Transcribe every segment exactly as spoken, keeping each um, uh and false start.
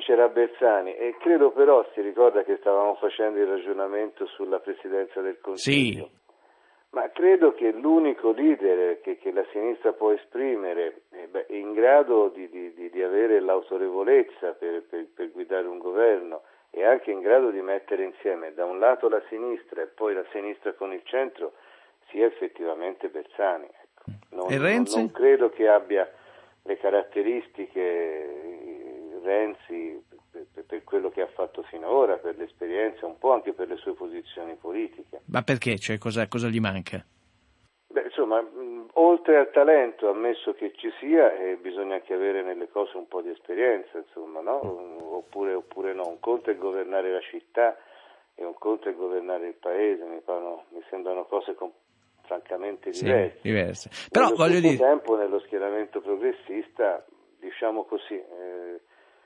vincerà Bersani, e credo però, si ricorda che stavamo facendo il ragionamento sulla presidenza del Consiglio, sì. ma credo che l'unico leader che, che la sinistra può esprimere eh, beh, è in grado di, di, di avere l'autorevolezza per, per, per guidare un governo e anche in grado di mettere insieme da un lato la sinistra e poi la sinistra con il centro sia effettivamente Bersani. Ecco. Non, E Renzi? non, non credo che abbia le caratteristiche eh, Renzi per, per, per quello che ha fatto finora, per l'esperienza, un po' anche per le sue posizioni politiche. Ma perché? Cioè, cosa, cosa gli manca? Beh, insomma, mh, oltre al talento, ammesso che ci sia, eh, bisogna anche avere nelle cose un po' di esperienza, insomma, no? Oppure, oppure no. Un conto è governare la città e un conto è governare il paese, mi, fanno, mi sembrano cose com- francamente diverse. Sì, diverse. Però Nello voglio stesso dire... tempo, nello schieramento progressista, diciamo così, eh,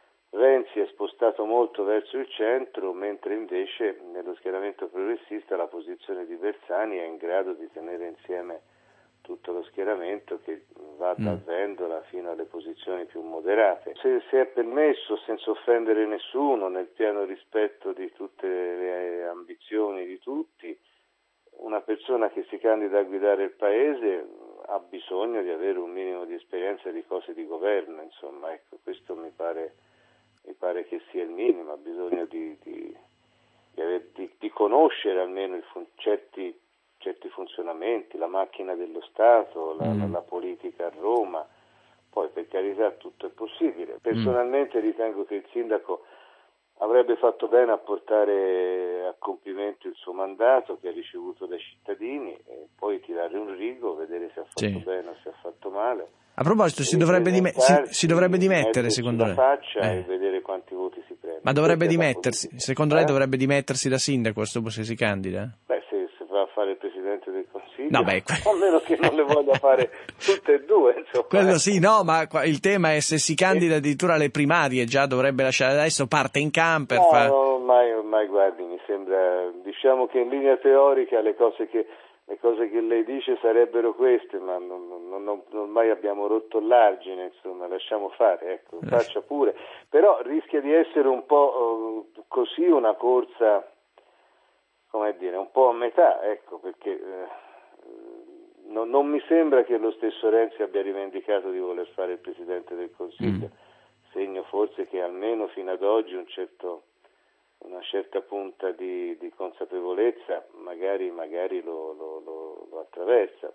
Renzi è spostato molto verso il centro, mentre invece nello schieramento progressista la posizione di Bersani è in grado di tenere insieme tutto lo schieramento, che va da Mm. Vendola fino alle posizioni più moderate. Se, se è permesso, senza offendere nessuno, nel pieno rispetto di tutte le ambizioni di tutti, una persona che si candida a guidare il paese ha bisogno di avere un minimo di esperienza di cose di governo, insomma, ecco, questo mi pare, mi pare che sia il minimo, ha bisogno di, di, di, aver, di, di conoscere almeno il fun- certi, certi funzionamenti, la macchina dello Stato, la, Mm. la, la politica a Roma, poi per carità tutto è possibile. Personalmente mm. ritengo che il sindaco avrebbe fatto bene a portare a compimento il suo mandato che ha ricevuto dai cittadini e poi tirare un rigo, vedere se ha fatto Sì. bene o se ha fatto male. A proposito, si dovrebbe, dime- si, si dovrebbe dimettere, secondo la lei? faccia Eh. e vedere quanti voti si prende. Ma dovrebbe Questa è la dimettersi, politica. secondo eh? lei dovrebbe dimettersi da sindaco questo se si candida? Beh, se, se va a fare il Presidente del Consiglio, No, beh, que- a meno che non le voglia fare tutte e due, insomma. Quello sì, no, ma qua- il tema è se si candida addirittura alle primarie, già dovrebbe lasciare, adesso parte in camper, No, fa... no, ormai, ormai guardi, mi sembra, diciamo che in linea teorica le cose che, le cose che lei dice sarebbero queste, ma non, non, non, ormai abbiamo rotto l'argine, insomma, lasciamo fare, ecco, faccia pure. Però rischia di essere un po' uh, così una corsa, come dire, un po' a metà, ecco, perché eh, non, non mi sembra che lo stesso Renzi abbia rivendicato di voler fare il Presidente del Consiglio, mm. segno forse che almeno fino ad oggi un certo, una certa punta di, di consapevolezza magari, magari lo, lo, lo, lo attraversa.